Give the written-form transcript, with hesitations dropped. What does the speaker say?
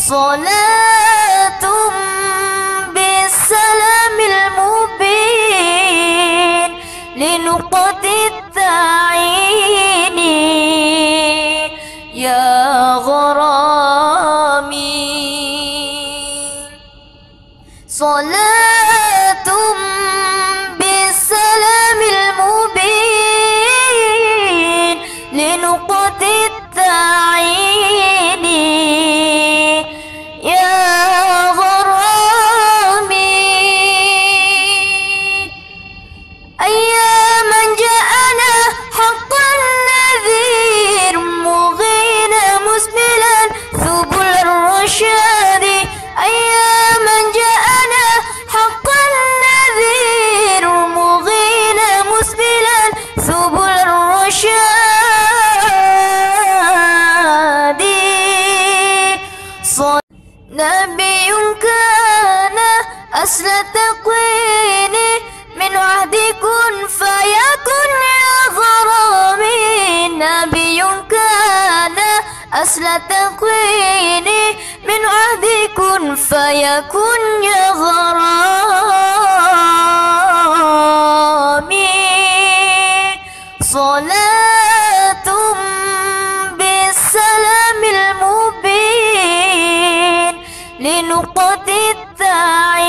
صلاة بالسلام المبين لنقطة التعيين يا غرامي. صلاة بالسلام المبين لنقطة التعيين يا غرامي. أياما جاءنا حق النذير مغينا مسبلا سبل الرشاد. أياما جاءنا حق النذير مغينا مسبلا سبل الرشاد. نبي كان أصل تكوين من عهد كن فيكن يا غرامي. نبي كان أصل تكوين من عهد كن فيكن يا غرامي. صلاة بالسلام المبين لنقطة التعيين